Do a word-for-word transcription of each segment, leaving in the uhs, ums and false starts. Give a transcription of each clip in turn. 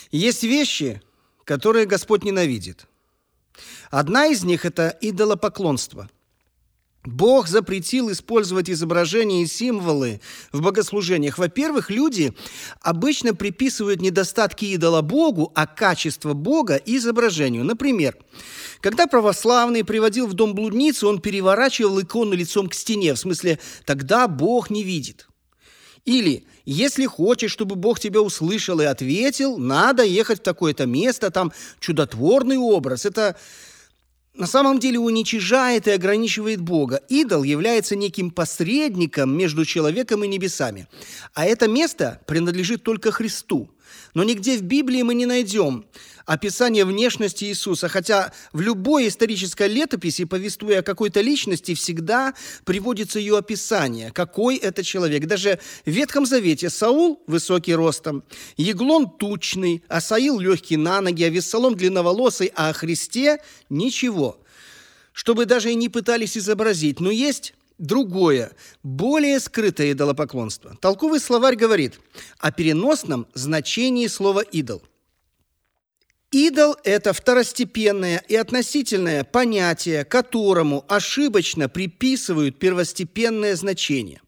Есть вещи, которые Господь ненавидит. Одна из них – это идолопоклонство. Бог запретил использовать изображения и символы в богослужениях. Во-первых, люди обычно приписывают недостатки идола Богу, а качество Бога изображению. Например, когда православный приводил в дом блудницу, он переворачивал икону лицом к стене, в смысле «тогда Бог не видит». Или «если хочешь, чтобы Бог тебя услышал и ответил, надо ехать в такое-то место, там чудотворный образ». Это на самом деле уничижает и ограничивает Бога. Идол является неким посредником между человеком и небесами. А это место принадлежит только Христу. Но нигде в Библии мы не найдем описания внешности Иисуса, хотя в любой исторической летописи, повествуя о какой-то личности, всегда приводится ее описание, какой это человек. Даже в Ветхом Завете Саул высокий ростом, Еглон тучный, Асаил легкий на ноги, Авессалом длинноволосый, а о Христе ничего, чтобы даже и не пытались изобразить. Но есть другое, более скрытое идолопоклонство. Толковый словарь говорит о переносном значении слова «идол». Идол – это второстепенное и относительное понятие, которому ошибочно приписывают первостепенное значение.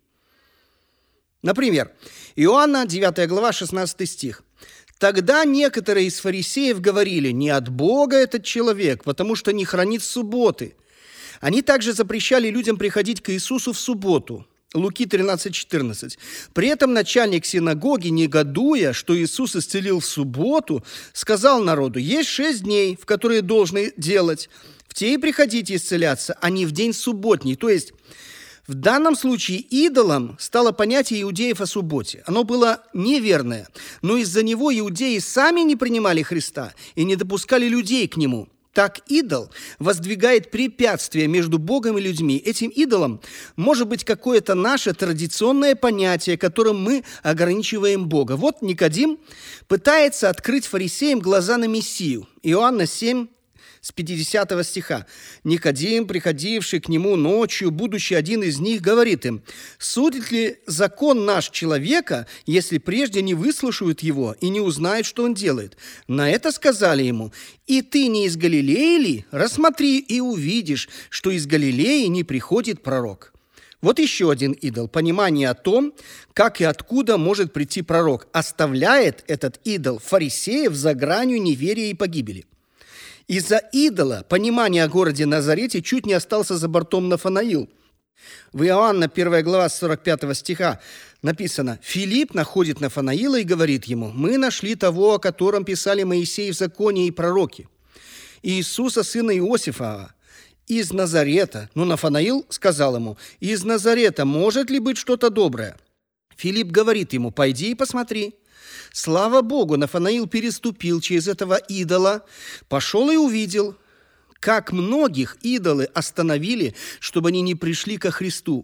Например, Иоанна, девятая глава, шестнадцатый стих. «Тогда некоторые из фарисеев говорили: не от Бога этот человек, потому что не хранит субботы». Они также запрещали людям приходить к Иисусу в субботу. Луки тринадцать четырнадцать. При этом начальник синагоги, негодуя, что Иисус исцелил в субботу, сказал народу: есть шесть дней, в которые должны делать. В те и приходите исцеляться, а не в день субботний. То есть в данном случае идолом стало понятие иудеев о субботе. Оно было неверное, но из-за него иудеи сами не принимали Христа и не допускали людей к Нему. Так идол воздвигает препятствие между Богом и людьми. Этим идолом может быть какое-то наше традиционное понятие, которым мы ограничиваем Бога. Вот Никодим пытается открыть фарисеям глаза на Мессию. Иоанна семь, с пятидесятого стиха. Никодим, приходивший к нему ночью, будучи один из них, говорит им: «Судит ли закон наш человека, если прежде не выслушают его и не узнают, что он делает?» На это сказали ему: «И ты не из Галилеи ли? Рассмотри и увидишь, что из Галилеи не приходит пророк». Вот еще один идол. Понимание о том, как и откуда может прийти пророк. Оставляет этот идол фарисеев за гранью неверия и погибели. Из-за идола понимание о городе Назарете чуть не остался за бортом Нафанаил. В Иоанна первая глава с сорок пятого стиха написано: «Филипп находит Нафанаила и говорит ему: мы нашли того, о котором писали Моисей в законе и пророки, Иисуса, сына Иосифа, из Назарета». Но Нафанаил сказал ему: «Из Назарета может ли быть что-то доброе?» Филипп говорит ему: «Пойди и посмотри». Слава Богу, Нафанаил переступил через этого идола, пошел и увидел, как многих идолы остановили, чтобы они не пришли ко Христу.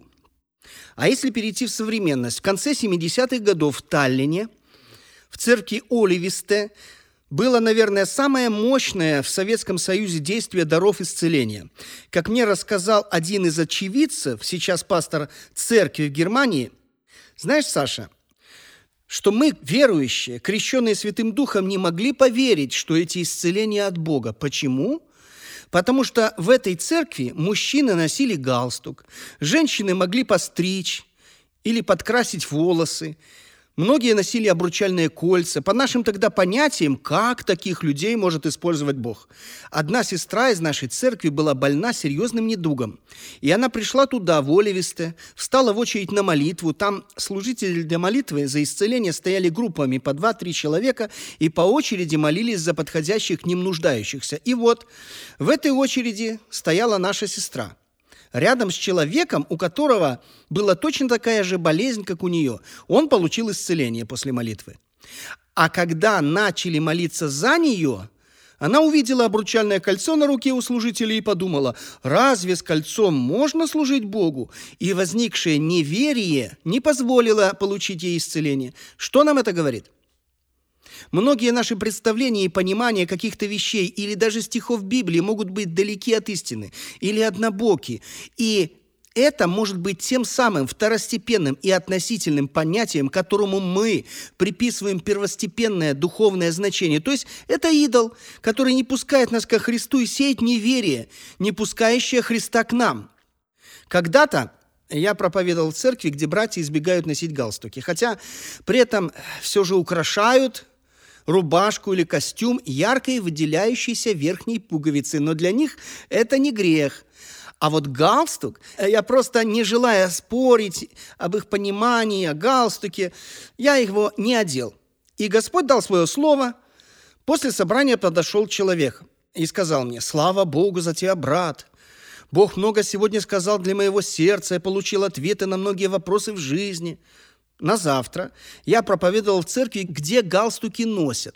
А если перейти в современность, в конце семидесятых годов в Таллине, в церкви Оливисте, было, наверное, самое мощное в Советском Союзе действие даров исцеления. Как мне рассказал один из очевидцев, сейчас пастор церкви в Германии: знаешь, Саша, что мы, верующие, крещенные Святым Духом, не могли поверить, что эти исцеления от Бога. Почему? Потому что в этой церкви мужчины носили галстук, женщины могли постричь или подкрасить волосы, многие носили обручальные кольца. По нашим тогда понятиям, как таких людей может использовать Бог? Одна сестра из нашей церкви была больна серьезным недугом, и она пришла туда, в Оливисте, встала в очередь на молитву. Там служители для молитвы за исцеление стояли группами по два-три человека и по очереди молились за подходящих к ним нуждающихся. И вот в этой очереди стояла наша сестра, рядом с человеком, у которого была точно такая же болезнь, как у нее. Он получил исцеление после молитвы. А когда начали молиться за нее, она увидела обручальное кольцо на руке у служителей и подумала: разве с кольцом можно служить Богу? И возникшее неверие не позволило получить ей исцеление. Что нам это говорит? Многие наши представления и понимания каких-то вещей или даже стихов Библии могут быть далеки от истины или однобоки. И это может быть тем самым второстепенным и относительным понятием, которому мы приписываем первостепенное духовное значение. То есть это идол, который не пускает нас ко Христу и сеет неверие, не пускающее Христа к нам. Когда-то я проповедовал в церкви, где братья избегают носить галстуки, хотя при этом все же украшают рубашку или костюм яркой выделяющейся верхней пуговицей, но для них это не грех. А вот галстук, я просто не желая спорить об их понимании, о галстуке, я его не одел. И Господь дал свое слово. После собрания подошел человек и сказал мне: «Слава Богу за тебя, брат. Бог много сегодня сказал для моего сердца, я получил ответы на многие вопросы в жизни». На завтра я проповедовал в церкви, где галстуки носят.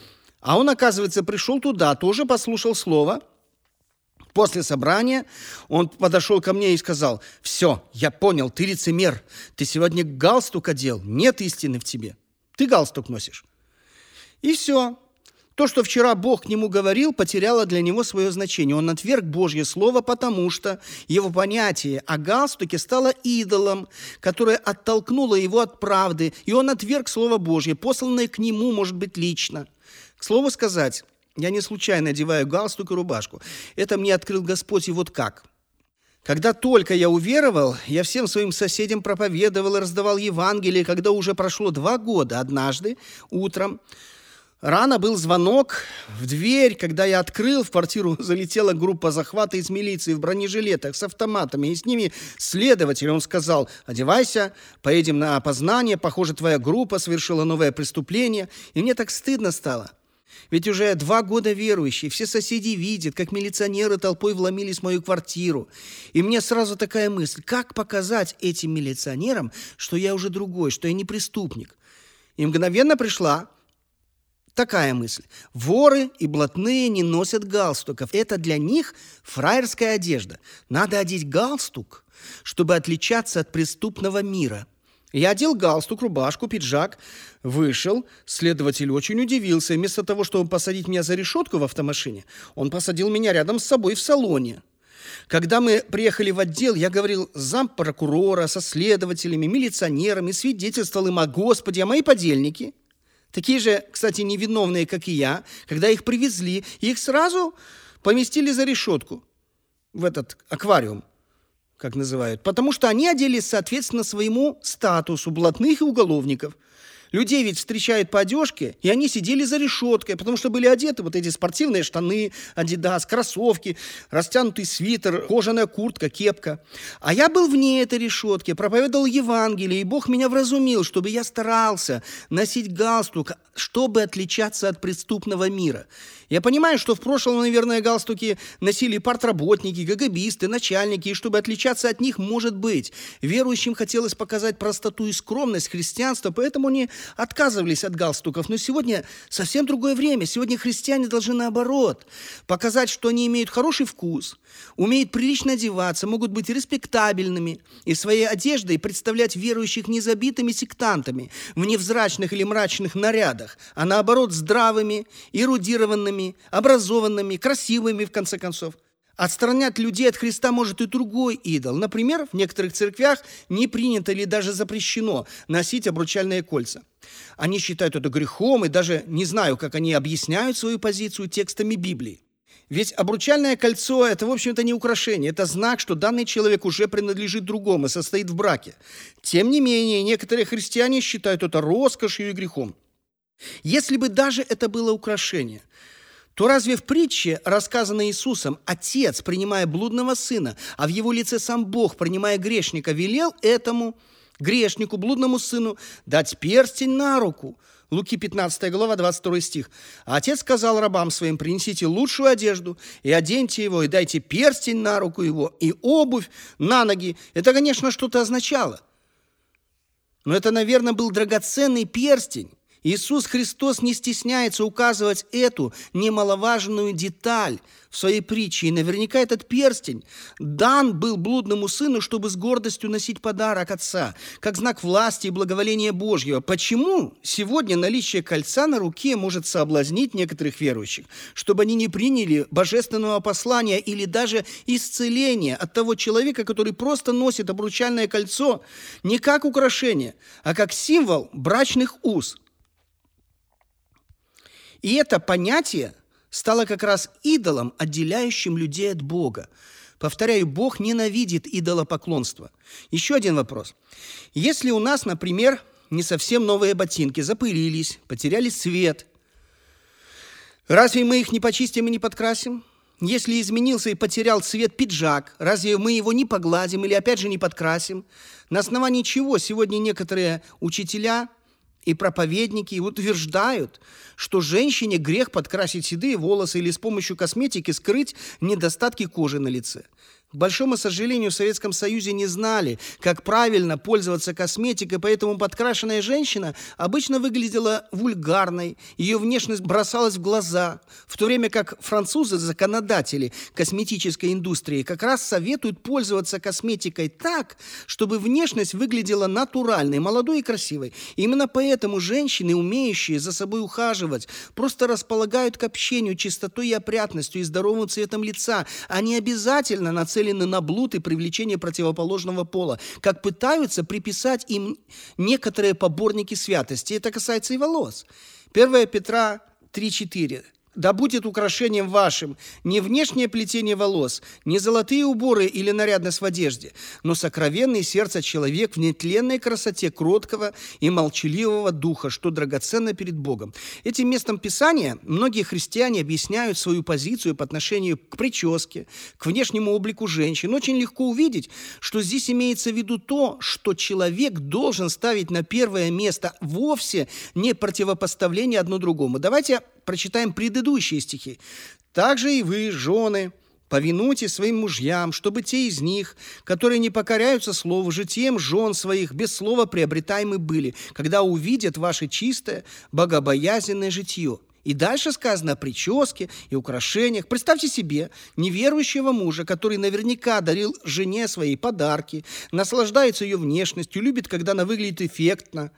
А он, оказывается, пришел туда, тоже послушал слово. После собрания он подошел ко мне и сказал: «Все, я понял, ты лицемер. Ты сегодня галстук одел, нет истины в тебе. Ты галстук носишь». И все. То, что вчера Бог к нему говорил, потеряло для него свое значение. Он отверг Божье слово, потому что его понятие о галстуке стало идолом, которое оттолкнуло его от правды, и он отверг Слово Божье, посланное к нему, может быть, лично. К слову сказать, я не случайно одеваю галстук и рубашку. Это мне открыл Господь, и вот как. Когда только я уверовал, я всем своим соседям проповедовал и раздавал Евангелие. Когда уже прошло два года, однажды утром рано был звонок в дверь. Когда я открыл, в квартиру залетела группа захвата из милиции в бронежилетах с автоматами, и с ними следователь. Он сказал: «Одевайся, поедем на опознание, похоже, твоя группа совершила новое преступление». И мне так стыдно стало. Ведь уже два года верующий, все соседи видят, как милиционеры толпой вломились в мою квартиру. И мне сразу такая мысль: как показать этим милиционерам, что я уже другой, что я не преступник? И мгновенно пришла такая мысль: воры и блатные не носят галстуков. Это для них фраерская одежда. Надо одеть галстук, чтобы отличаться от преступного мира. Я одел галстук, рубашку, пиджак, вышел. Следователь очень удивился. И вместо того, чтобы посадить меня за решетку в автомашине, он посадил меня рядом с собой в салоне. Когда мы приехали в отдел, я говорил с зампрокурора, со следователями, милиционерами, свидетельствовал им о Господе, а мои подельники, такие же, кстати, невиновные, как и я, когда их привезли, их сразу поместили за решетку в этот аквариум, как называют, потому что они оделись соответственно своему статусу блатных и уголовников. Людей ведь встречают по одежке, и они сидели за решеткой, потому что были одеты вот эти спортивные штаны, Адидас, кроссовки, растянутый свитер, кожаная куртка, кепка. А я был вне этой решетки, проповедовал Евангелие, и Бог меня вразумил, чтобы я старался носить галстук, чтобы отличаться от преступного мира. Я понимаю, что в прошлом, наверное, галстуки носили партработники, ГГБисты, начальники, и чтобы отличаться от них, может быть, верующим хотелось показать простоту и скромность христианства, поэтому они отказывались от галстуков. Но сегодня совсем другое время. Сегодня христиане должны, наоборот, показать, что они имеют хороший вкус, умеют прилично одеваться, могут быть респектабельными и своей одеждой представлять верующих не забитыми сектантами в невзрачных или мрачных нарядах, а наоборот здравыми, эрудированными, образованными, красивыми, в конце концов. Отстранять людей от Христа может и другой идол. Например, в некоторых церквях не принято или даже запрещено носить обручальные кольца. Они считают это грехом, и даже не знаю, как они объясняют свою позицию текстами Библии. Ведь обручальное кольцо – это, в общем-то, не украшение. Это знак, что данный человек уже принадлежит другому и состоит в браке. Тем не менее, некоторые христиане считают это роскошью и грехом. Если бы даже это было украшение, то разве в притче, рассказанной Иисусом, Отец, принимая блудного сына, а в его лице сам Бог, принимая грешника, велел этому грешнику, блудному сыну, дать перстень на руку? Луки пятнадцатая глава, двадцать второй стих. А Отец сказал рабам своим: принесите лучшую одежду и оденьте его, и дайте перстень на руку его, и обувь на ноги. Это, конечно, что-то означало. Но это, наверное, был драгоценный перстень. Иисус Христос не стесняется указывать эту немаловажную деталь в своей притче. И наверняка этот перстень дан был блудному сыну, чтобы с гордостью носить подарок отца, как знак власти и благоволения Божьего. Почему сегодня наличие кольца на руке может соблазнить некоторых верующих, чтобы они не приняли божественного послания или даже исцеления от того человека, который просто носит обручальное кольцо не как украшение, а как символ брачных уз? И это понятие стало как раз идолом, отделяющим людей от Бога. Повторяю, Бог ненавидит идолопоклонство. Еще один вопрос. Если у нас, например, не совсем новые ботинки, запылились, потеряли цвет, разве мы их не почистим и не подкрасим? Если изменился и потерял цвет пиджак, разве мы его не погладим или опять же не подкрасим? На основании чего сегодня некоторые учителя и проповедники утверждают, что женщине грех подкрасить седые волосы или с помощью косметики скрыть недостатки кожи на лице? К большому сожалению, в Советском Союзе не знали, как правильно пользоваться косметикой, поэтому подкрашенная женщина обычно выглядела вульгарной, ее внешность бросалась в глаза, в то время как французы, законодатели косметической индустрии, как раз советуют пользоваться косметикой так, чтобы внешность выглядела натуральной, молодой и красивой. Именно поэтому женщины, умеющие за собой ухаживать, просто располагают к общению чистотой и опрятностью и здоровым цветом лица. Они обязательно нацелены на блуд и привлечение противоположного пола, как пытаются приписать им некоторые поборники святости. Это касается и волос. первое Петра три четыре. «Да будет украшением вашим не внешнее плетение волос, не золотые уборы или нарядность в одежде, но сокровенный сердце человек в нетленной красоте кроткого и молчаливого духа, что драгоценно перед Богом». Этим местом Писания многие христиане объясняют свою позицию по отношению к прическе, к внешнему облику женщин. Очень легко увидеть, что здесь имеется в виду то, что человек должен ставить на первое место, вовсе не противопоставление одно другому. Давайте прочитаем предыдущие стихи. «Также и вы, жены, повинуйтесь своим мужьям, чтобы те из них, которые не покоряются слову, житием жен своих без слова приобретаемы были, когда увидят ваше чистое, богобоязненное житье». И дальше сказано о прическе и украшениях. Представьте себе неверующего мужа, который наверняка дарил жене свои подарки, наслаждается ее внешностью, любит, когда она выглядит эффектно.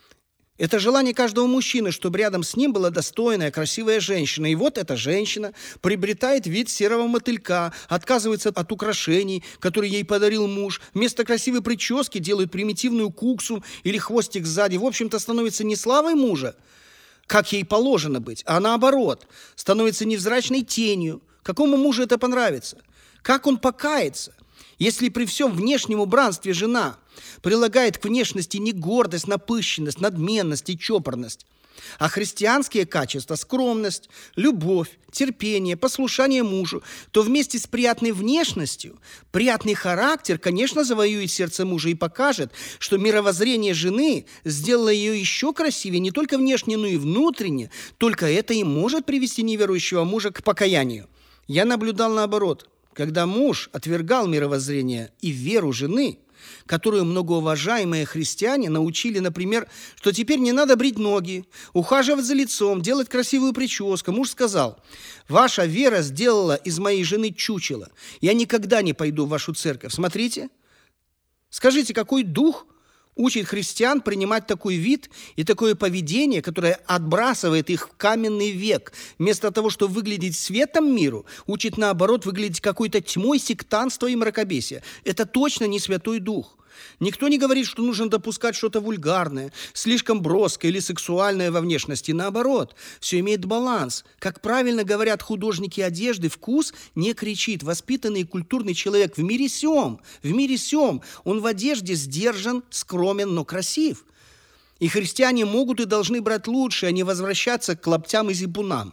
Это желание каждого мужчины, чтобы рядом с ним была достойная, красивая женщина. И вот эта женщина приобретает вид серого мотылька, отказывается от украшений, которые ей подарил муж. Вместо красивой прически делает примитивную куксу или хвостик сзади. В общем-то, становится не славой мужа, как ей положено быть, а наоборот, становится невзрачной тенью. Какому мужу это понравится? Как он покается, если при всем внешнем убранстве жена прилагает к внешности не гордость, напыщенность, надменность и чопорность, а христианские качества, скромность, любовь, терпение, послушание мужу, то вместе с приятной внешностью приятный характер, конечно, завоюет сердце мужа и покажет, что мировоззрение жены сделало ее еще красивее не только внешне, но и внутренне. Только это и может привести неверующего мужа к покаянию. Я наблюдал наоборот. Когда муж отвергал мировоззрение и веру жены, которую многоуважаемые христиане научили, например, что теперь не надо брить ноги, ухаживать за лицом, делать красивую прическу, муж сказал: «Ваша вера сделала из моей жены чучело. Я никогда не пойду в вашу церковь». Смотрите, скажите, какой дух учит христиан принимать такой вид и такое поведение, которое отбрасывает их в каменный век. Вместо того, чтобы выглядеть светом миру, учит, наоборот, выглядеть какой-то тьмой сектантства и мракобесия. Это точно не Святой Дух. Никто не говорит, что нужно допускать что-то вульгарное, слишком броское или сексуальное во внешности. Наоборот, все имеет баланс. Как правильно говорят художники одежды, вкус не кричит. Воспитанный и культурный человек в мире сём, в мире сём, он в одежде сдержан, скромен, но красив. И христиане могут и должны брать лучше, а не возвращаться к лаптям и зипунам.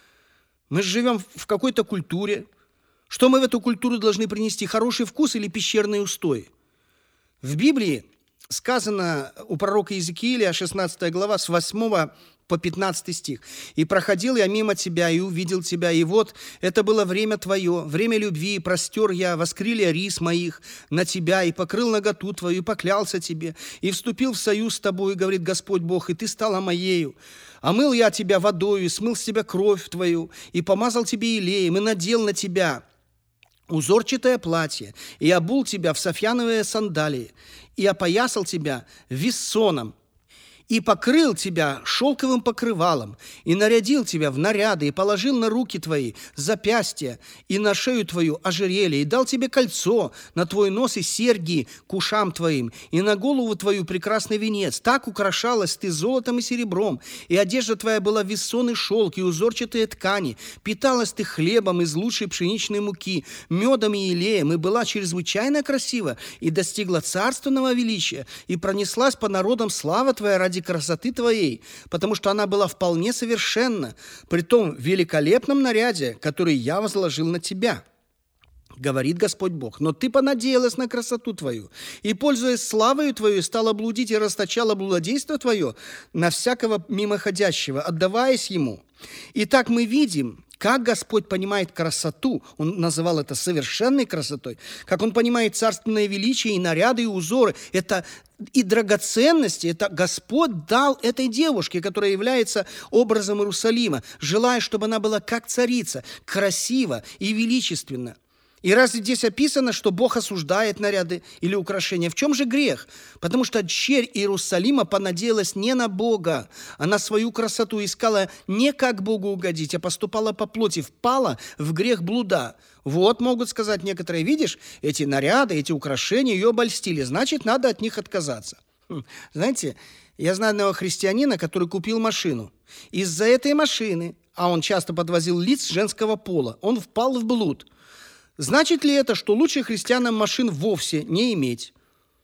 Мы живем в какой-то культуре. Что мы в эту культуру должны принести? Хороший вкус или пещерные устои? В Библии сказано у пророка Иезекииля, шестнадцатая глава, с восьмого по пятнадцатый стих. «И проходил я мимо тебя, и увидел тебя, и вот это было время твое, время любви, и простер я воскрылья рис моих на тебя, и покрыл наготу твою, и поклялся тебе, и вступил в союз с тобой, говорит Господь Бог, и ты стала моею. Омыл я тебя водою, и смыл с тебя кровь твою, и помазал тебе елеем, и надел на тебя узорчатое платье, и обул тебя в софьяновые сандалии, и опоясал тебя виссоном, и покрыл тебя шелковым покрывалом, и нарядил тебя в наряды, и положил на руки твои запястья, и на шею твою ожерелье, и дал тебе кольцо на твой нос и серьги к ушам твоим, и на голову твою прекрасный венец. Так украшалась ты золотом и серебром, и одежда твоя была весон и шелк, и узорчатые ткани. Питалась ты хлебом из лучшей пшеничной муки, медом и елеем, и была чрезвычайно красива, и достигла царственного величия, и пронеслась по народам слава твоя ради красоты твоей, потому что она была вполне совершенна, при том великолепном наряде, который я возложил на тебя, говорит Господь Бог. Но ты понадеялась на красоту твою, и, пользуясь славою твою, стала блудить и расточала блудодейство твое на всякого мимоходящего, отдаваясь ему. Итак, мы видим, как Господь понимает красоту, Он называл это совершенной красотой, как Он понимает царственное величие и наряды, и узоры, это и драгоценности, это Господь дал этой девушке, которая является образом Иерусалима, желая, чтобы она была как царица, красива и величественна. И разве здесь описано, что Бог осуждает наряды или украшения? В чем же грех? Потому что дщерь Иерусалима понадеялась не на Бога, а на свою красоту, искала не как Богу угодить, а поступала по плоти, впала в грех блуда. Вот, могут сказать некоторые, видишь, эти наряды, эти украшения ее обольстили, значит, надо от них отказаться. Хм. Знаете, я знаю одного христианина, который купил машину. Из-за этой машины, а он часто подвозил лиц женского пола, он впал в блуд. Значит ли это, что лучше христианам машин вовсе не иметь?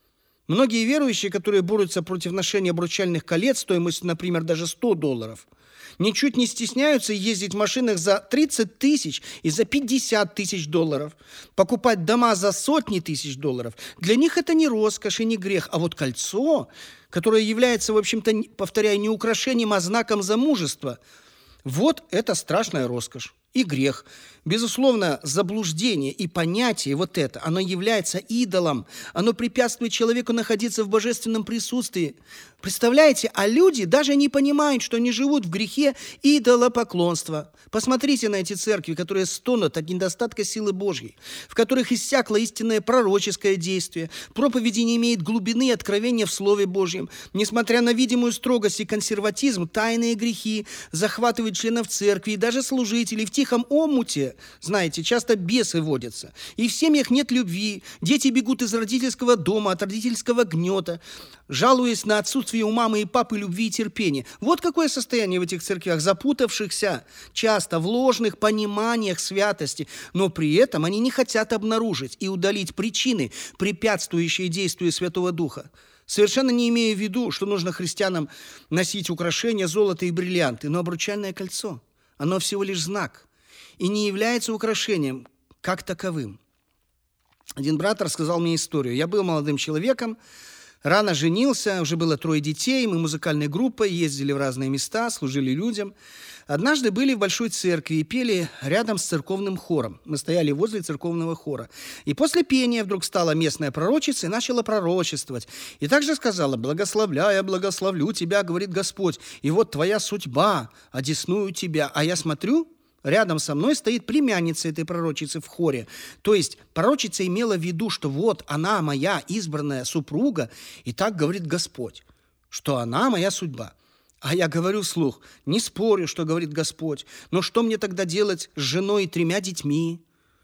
Многие верующие, которые борются против ношения обручальных колец стоимостью, например, даже сто долларов, ничуть не стесняются ездить в машинах за тридцать тысяч и за пятьдесят тысяч долларов, покупать дома за сотни тысяч долларов. Для них это не роскошь и не грех, а вот кольцо, которое является, в общем-то, повторяю, не украшением, а знаком замужества, вот это страшная роскошь и грех. Безусловно, заблуждение и понятие вот это, оно является идолом, оно препятствует человеку находиться в божественном присутствии. Представляете, а люди даже не понимают, что они живут в грехе идолопоклонства. Посмотрите на эти церкви, которые стонут от недостатка силы Божьей, в которых иссякло истинное пророческое действие, проповеди не имеет глубины и откровения в Слове Божьем. Несмотря на видимую строгость и консерватизм, тайные грехи захватывают членов церкви и даже служителей в тихом омуте. Знаете, часто бесы водятся. И в семьях нет любви. Дети бегут из родительского дома, от родительского гнета, жалуясь на отсутствие у мамы и папы любви и терпения. Вот какое состояние в этих церквях, запутавшихся часто в ложных пониманиях святости, но при этом они не хотят обнаружить и удалить причины, препятствующие действию Святого Духа. Совершенно не имея в виду, что нужно христианам носить украшения, золото и бриллианты, но обручальное кольцо, оно всего лишь знак и не является украшением как таковым. Один брат рассказал мне историю. Я был молодым человеком, рано женился, уже было трое детей, мы музыкальной группой ездили в разные места, служили людям. Однажды были в большой церкви и пели рядом с церковным хором. Мы стояли возле церковного хора. И после пения вдруг стала местная пророчица и начала пророчествовать. И также сказала: «Благословляя, благословлю тебя, говорит Господь, и вот твоя судьба, одесную тебя». А я смотрю, рядом со мной стоит племянница этой пророчицы в хоре. То есть пророчица имела в виду, что вот она моя избранная супруга, и так говорит Господь, что она моя судьба. А я говорю вслух: не спорю, что говорит Господь, но что мне тогда делать с женой и тремя детьми?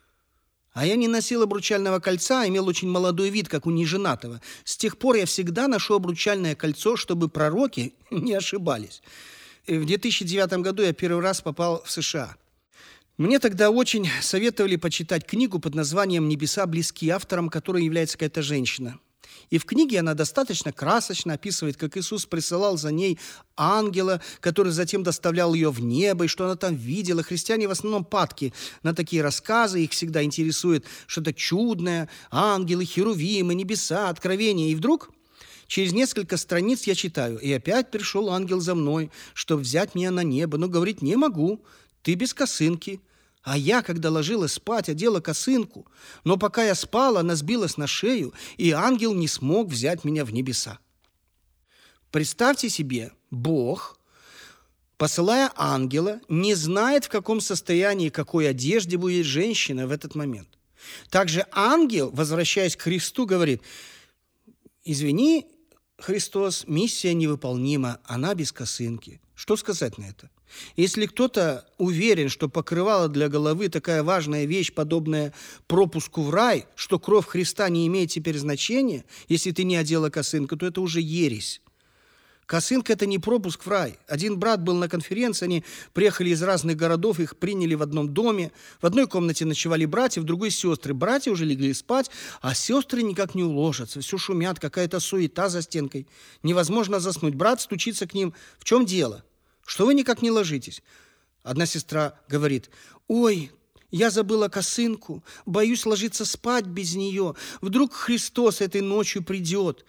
А я не носил обручального кольца, а имел очень молодой вид, как у неженатого. С тех пор я всегда ношу обручальное кольцо, чтобы пророки не ошибались. И в две тысячи девятом году я первый раз попал в США. Мне тогда очень советовали почитать книгу под названием «Небеса близки», автором которой является какая-то женщина. И в книге она достаточно красочно описывает, как Иисус присылал за ней ангела, который затем доставлял ее в небо, и что она там видела. Христиане в основном падки на такие рассказы, их всегда интересует что-то чудное, ангелы, херувимы, небеса, откровения. И вдруг Через несколько страниц я читаю: «И опять пришел ангел за мной, чтобы взять меня на небо, но говорит: не могу, ты без косынки». А я, когда ложилась спать, одела косынку, но пока я спала, она сбилась на шею, и ангел не смог взять меня в небеса. Представьте себе, Бог, посылая ангела, не знает, в каком состоянии, какой одежде будет женщина в этот момент. Также ангел, возвращаясь к Христу, говорит: извини, Христос, миссия невыполнима, она без косынки. Что сказать на это? Если кто-то уверен, что покрывало для головы такая важная вещь, подобная пропуску в рай, что кровь Христа не имеет теперь значения, если ты не одела косынку, то это уже ересь. Косынка – это не пропуск в рай. Один брат был на конференции, они приехали из разных городов, их приняли в одном доме. В одной комнате ночевали братья, в другой сестры. Братья уже легли спать, а сестры никак не уложатся. Все шумят, какая-то суета за стенкой. Невозможно заснуть. Брат стучится к ним: в чем дело? Что вы никак не ложитесь? Одна сестра говорит: ой, я забыла косынку, боюсь ложиться спать без нее. Вдруг Христос этой ночью придет,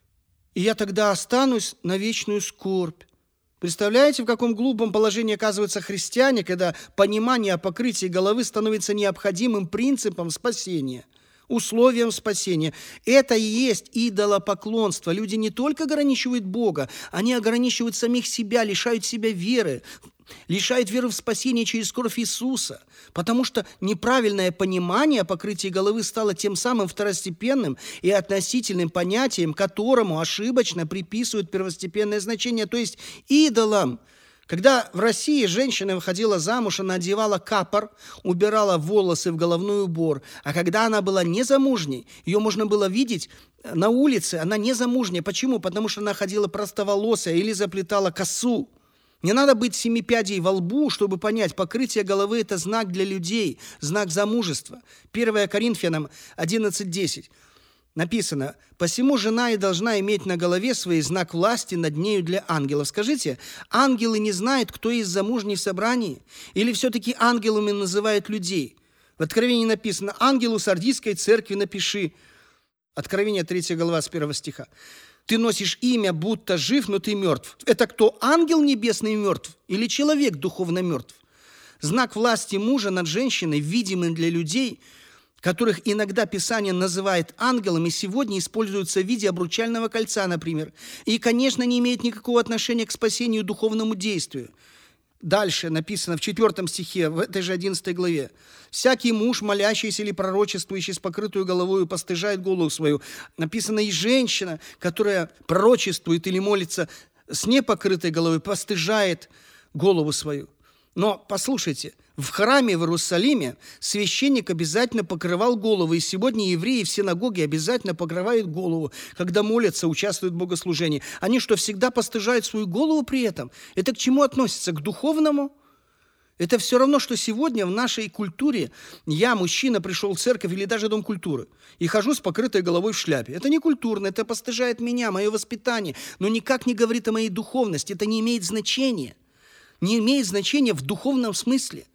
и я тогда останусь на вечную скорбь. Представляете, в каком глупом положении оказываются христиане, когда понимание о покрытии головы становится необходимым принципом спасения, условием спасения. Это и есть идолопоклонство. Люди не только ограничивают Бога, они ограничивают самих себя, лишают себя веры, лишают веры в спасение через кровь Иисуса, потому что неправильное понимание о покрытии головы стало тем самым второстепенным и относительным понятием, которому ошибочно приписывают первостепенное значение, то есть идолам. Когда в России женщина выходила замуж, она одевала капор, убирала волосы в головной убор. А когда она была незамужней, ее можно было видеть на улице, она незамужняя. Почему? Потому что она ходила простоволосая или заплетала косу. Не надо быть семи пядей во лбу, чтобы понять, покрытие головы – это знак для людей, знак замужества. первое Коринфянам одиннадцать десять. Написано: «Посему жена и должна иметь на голове своей знак власти над нею для ангелов». Скажите, ангелы не знают, кто есть замужний в собрании? Или все-таки ангелами называют людей? В Откровении написано: «Ангелу Сардийской церкви напиши». Откровение третья глава с первого стиха. «Ты носишь имя, будто жив, но ты мертв». Это кто, ангел небесный мертв или человек духовно мертв? Знак власти мужа над женщиной, видимый для людей, которых иногда Писание называет ангелами, сегодня используются в виде обручального кольца, например. И, конечно, не имеет никакого отношения к спасению, духовному действию. Дальше написано в четвертом стихе, в этой же одиннадцатой главе: «Всякий муж, молящийся или пророчествующий с покрытую головою, постыжает голову свою». Написано: и женщина, которая пророчествует или молится с непокрытой головой, постыжает голову свою. Но послушайте, в храме в Иерусалиме священник обязательно покрывал голову, и сегодня евреи в синагоге обязательно покрывают голову, когда молятся, участвуют в богослужении. Они что, всегда постыжают свою голову при этом? Это к чему относится? К духовному? Это все равно, что сегодня в нашей культуре я, мужчина, пришел в церковь или даже дом культуры и хожу с покрытой головой в шляпе. Это не культурно, это постыжает меня, мое воспитание, но никак не говорит о моей духовности, это не имеет значения. Не имеет значения в духовном смысле.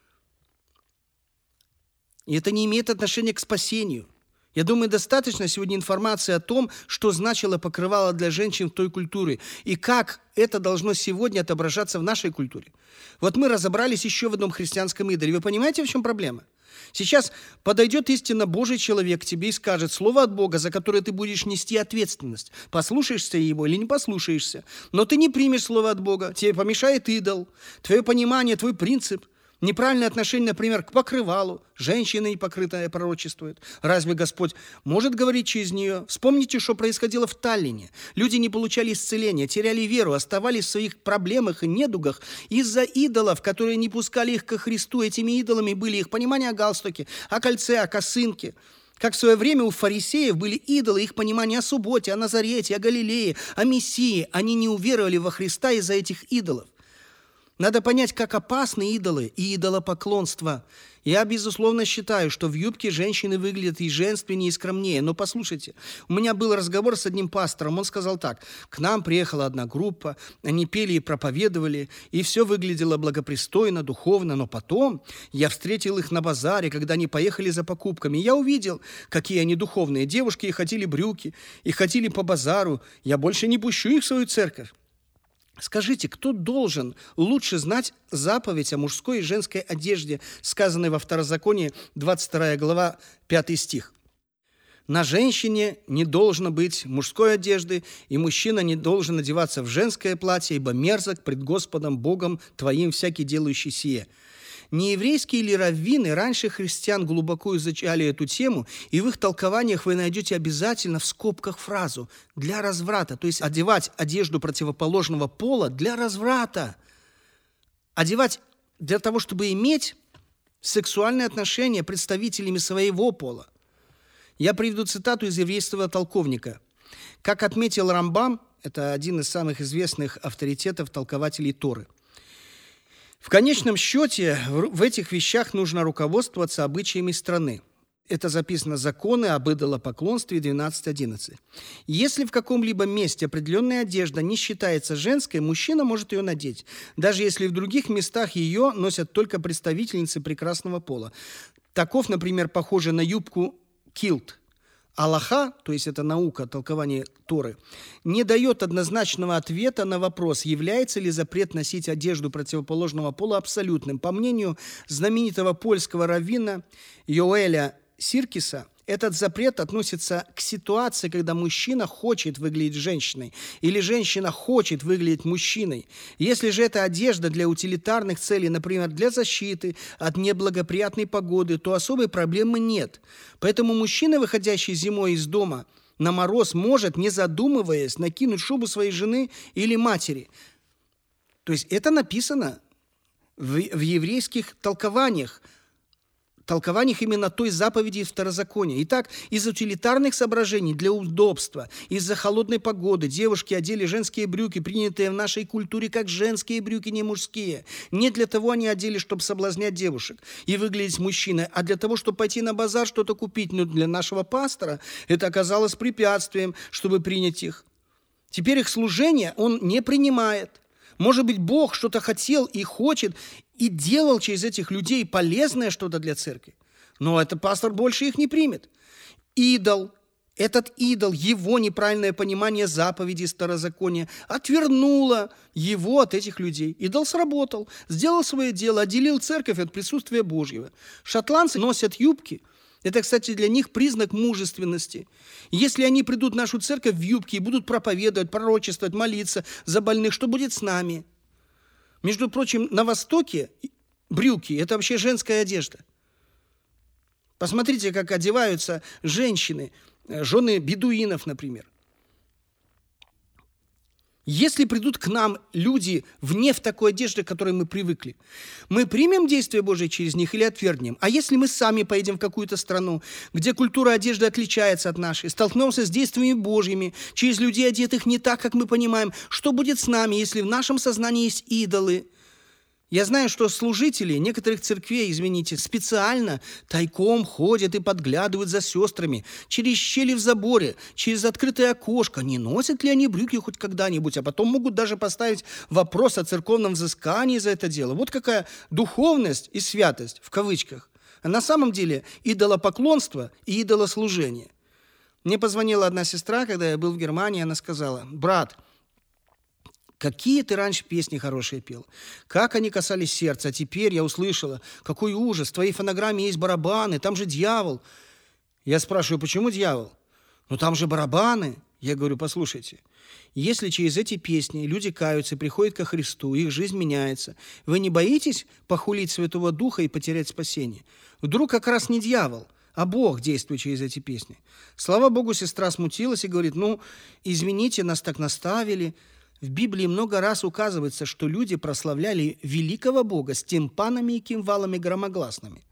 И это не имеет отношения к спасению. Я думаю, достаточно сегодня информации о том, что значило покрывало для женщин в той культуре, и как это должно сегодня отображаться в нашей культуре. Вот мы разобрались еще в одном христианском идоле. Вы понимаете, в чем проблема? Сейчас подойдет истинно Божий человек к тебе и скажет слово от Бога, за которое ты будешь нести ответственность. Послушаешься его или не послушаешься. Но ты не примешь слово от Бога, тебе помешает идол, твое понимание, твой принцип. Неправильное отношение, например, к покрывалу. Женщина непокрытая пророчествует. Разве Господь может говорить через нее? Вспомните, что происходило в Таллине. Люди не получали исцеления, теряли веру, оставались в своих проблемах и недугах из-за идолов, которые не пускали их ко Христу. Этими идолами были их понимание о галстуке, о кольце, о косынке. Как в свое время у фарисеев были идолы, их понимание о субботе, о Назарете, о Галилее, о Мессии. Они не уверовали во Христа из-за этих идолов. Надо понять, как опасны идолы и идолопоклонство. Я, безусловно, считаю, что в юбке женщины выглядят и женственнее, и скромнее. Но послушайте, у меня был разговор с одним пастором. Он сказал так: к нам приехала одна группа, они пели и проповедовали, и все выглядело благопристойно, духовно. Но потом я встретил их на базаре, когда они поехали за покупками. Я увидел, какие они духовные. Девушки и хотели брюки, и хотели по базару. Я больше не пущу их в свою церковь. Скажите, кто должен лучше знать заповедь о мужской и женской одежде, сказанной во Второзаконии, двадцать вторая глава, пятый стих? На женщине не должно быть мужской одежды, и мужчина не должен одеваться в женское платье, ибо мерзок пред Господом Богом твоим всякий делающий сие. Нееврейские или раввины раньше христиан глубоко изучали эту тему, и в их толкованиях вы найдете обязательно в скобках фразу «для разврата», то есть одевать одежду противоположного пола для разврата. Одевать для того, чтобы иметь сексуальные отношения представителями своего пола. Я приведу цитату из еврейского толковника. Как отметил Рамбам, это один из самых известных авторитетов толкователей Торы, в конечном счете, в этих вещах нужно руководствоваться обычаями страны. Это записано законы об идолопоклонстве двенадцать одиннадцать. Если в каком-либо месте определенная одежда не считается женской, мужчина может ее надеть, даже если в других местах ее носят только представительницы прекрасного пола. Таков, например, похоже на юбку килт. Аллаха, то есть это наука, толкование Торы, не дает однозначного ответа на вопрос, является ли запрет носить одежду противоположного пола абсолютным. По мнению знаменитого польского раввина Йоэля Сиркиса, этот запрет относится к ситуации, когда мужчина хочет выглядеть женщиной или женщина хочет выглядеть мужчиной. Если же это одежда для утилитарных целей, например, для защиты от неблагоприятной погоды, то особой проблемы нет. Поэтому мужчина, выходящий зимой из дома на мороз, может, не задумываясь, накинуть шубу своей жены или матери. То есть это написано в, в еврейских толкованиях, толкованиях именно той заповеди из Второзакония. Итак, из утилитарных соображений для удобства, из-за холодной погоды девушки одели женские брюки, принятые в нашей культуре как женские брюки, не мужские. Не для того они одели, чтобы соблазнять девушек и выглядеть мужчиной, а для того, чтобы пойти на базар что-то купить. Но для нашего пастора это оказалось препятствием, чтобы принять их. Теперь их служение он не принимает. Может быть, Бог что-то хотел и хочет, и делал через этих людей полезное что-то для церкви. Но этот пастор больше их не примет. Идол, этот идол, его неправильное понимание заповедей Старозакония отвернуло его от этих людей. Идол сработал, сделал свое дело, отделил церковь от присутствия Божьего. Шотландцы носят юбки. Это, кстати, для них признак мужественности. Если они придут в нашу церковь в юбке и будут проповедовать, пророчествовать, молиться за больных, что будет с нами? Между прочим, на Востоке брюки – это вообще женская одежда. Посмотрите, как одеваются женщины, жены бедуинов, например. Если придут к нам люди вне в такой одежде, к которой мы привыкли, мы примем действие Божие через них или отвергнем? А если мы сами поедем в какую-то страну, где культура одежды отличается от нашей, столкнемся с действиями Божьими, через людей, одетых не так, как мы понимаем, что будет с нами, если в нашем сознании есть идолы? Я знаю, что служители некоторых церквей, извините, специально тайком ходят и подглядывают за сестрами через щели в заборе, через открытое окошко, не носят ли они брюки хоть когда-нибудь, а потом могут даже поставить вопрос о церковном взыскании за это дело. Вот какая духовность и святость, в кавычках. А на самом деле идолопоклонство и идолослужение. Мне позвонила одна сестра, когда я был в Германии, она сказала: «Брат, какие ты раньше песни хорошие пел, как они касались сердца, а теперь я услышала, какой ужас, в твоей фонограмме есть барабаны, там же дьявол». Я спрашиваю: почему дьявол? Ну там же барабаны. Я говорю: послушайте, если через эти песни люди каются и приходят ко Христу, их жизнь меняется, вы не боитесь похулить Святого Духа и потерять спасение? Вдруг как раз не дьявол, а Бог действует через эти песни. Слава Богу, сестра смутилась и говорит: ну, извините, нас так наставили. В Библии много раз указывается, что люди прославляли великого Бога с тимпанами и кимвалами громогласными.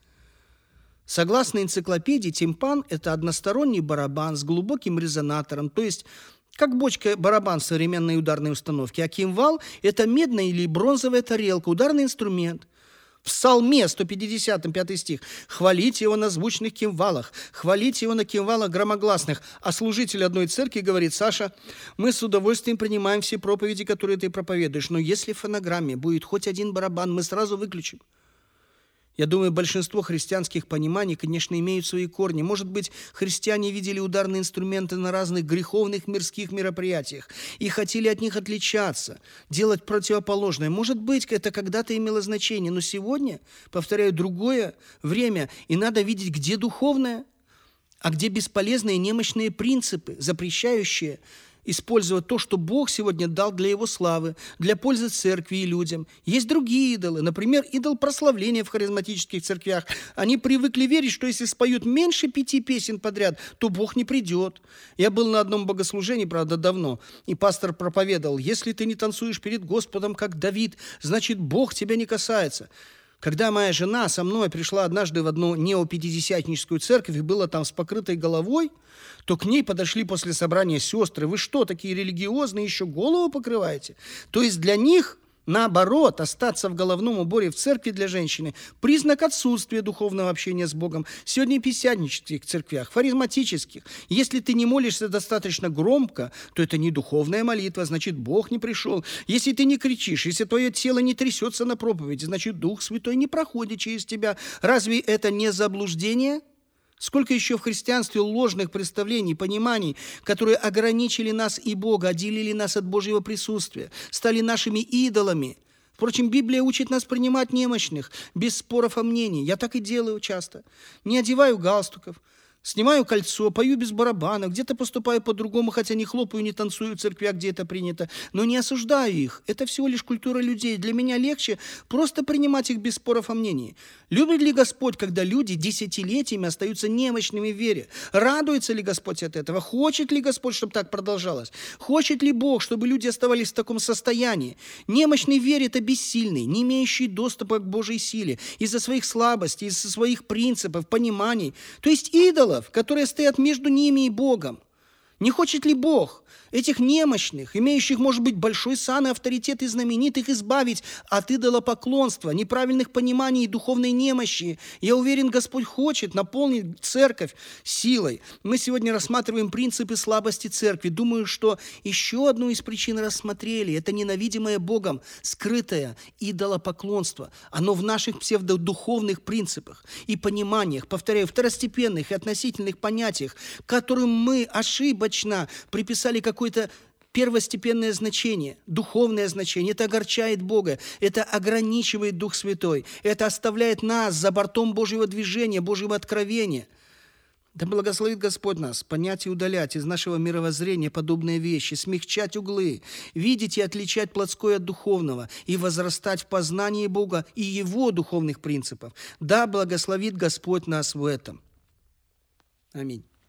Согласно энциклопедии, тимпан – это односторонний барабан с глубоким резонатором, то есть как бочка-барабан в современной ударной установке, а кимвал – это медная или бронзовая тарелка, ударный инструмент. В Псалме сто пятидесятом, пятый стих. «Хвалите его на звучных кимвалах, хвалите его на кимвалах громогласных». А служитель одной церкви говорит: Саша, мы с удовольствием принимаем все проповеди, которые ты проповедуешь, но если в фонограмме будет хоть один барабан, мы сразу выключим. Я думаю, большинство христианских пониманий, конечно, имеют свои корни. Может быть, христиане видели ударные инструменты на разных греховных мирских мероприятиях и хотели от них отличаться, делать противоположное. Может быть, это когда-то имело значение, но сегодня, повторяю, другое время, и надо видеть, где духовное, а где бесполезные немощные принципы, запрещающие использовать то, что Бог сегодня дал для Его славы, для пользы церкви и людям. Есть другие идолы, например, идол прославления в харизматических церквях. Они привыкли верить, что если споют меньше пяти песен подряд, то Бог не придет. Я был на одном богослужении, правда, давно, и пастор проповедовал: если ты не танцуешь перед Господом, как Давид, значит, Бог тебя не касается. Когда моя жена со мной пришла однажды в одну неопятидесятническую церковь и была там с покрытой головой, то к ней подошли после собрания сестры: вы что, такие религиозные, еще голову покрываете? То есть для них, наоборот, остаться в головном уборе в церкви для женщины – признак отсутствия духовного общения с Богом. Сегодня в пятидесятнических церквях, харизматических, если ты не молишься достаточно громко, то это не духовная молитва, значит, Бог не пришел. Если ты не кричишь, если твое тело не трясется на проповеди, значит, Дух Святой не проходит через тебя. Разве это не заблуждение? Сколько еще в христианстве ложных представлений, пониманий, которые ограничили нас и Бога, отделили нас от Божьего присутствия, стали нашими идолами. Впрочем, Библия учит нас принимать немощных, без споров о мнении. Я так и делаю часто. Не одеваю галстуков, снимаю кольцо, пою без барабана, где-то поступаю по-другому, хотя не хлопаю, не танцую в церквях, где это принято, но не осуждаю их. Это всего лишь культура людей. Для меня легче просто принимать их без споров о мнении. Любит ли Господь, когда люди десятилетиями остаются немощными в вере? Радуется ли Господь от этого? Хочет ли Господь, чтобы так продолжалось? Хочет ли Бог, чтобы люди оставались в таком состоянии? Немощный в вере – это бессильный, не имеющий доступа к Божьей силе из-за своих слабостей, из-за своих принципов, пониманий. То есть идолов, которые стоят между ними и Богом. Не хочет ли Бог этих немощных, имеющих, может быть, большой сан и авторитет и знаменитых, избавить от идолопоклонства, неправильных пониманий и духовной немощи? Я уверен, Господь хочет наполнить церковь силой. Мы сегодня рассматриваем принципы слабости церкви. Думаю, что еще одну из причин рассмотрели. Это ненавидимое Богом скрытое идолопоклонство. Оно в наших псевдодуховных принципах и пониманиях, повторяю, второстепенных и относительных понятиях, которым мы ошибочно приписали какое-то первостепенное значение, духовное значение. Это огорчает Бога, это ограничивает Дух Святой, это оставляет нас за бортом Божьего движения, Божьего откровения. Да благословит Господь нас понять и удалять из нашего мировоззрения подобные вещи, смягчать углы, видеть и отличать плотское от духовного и возрастать в познании Бога и Его духовных принципов. Да благословит Господь нас в этом. Аминь.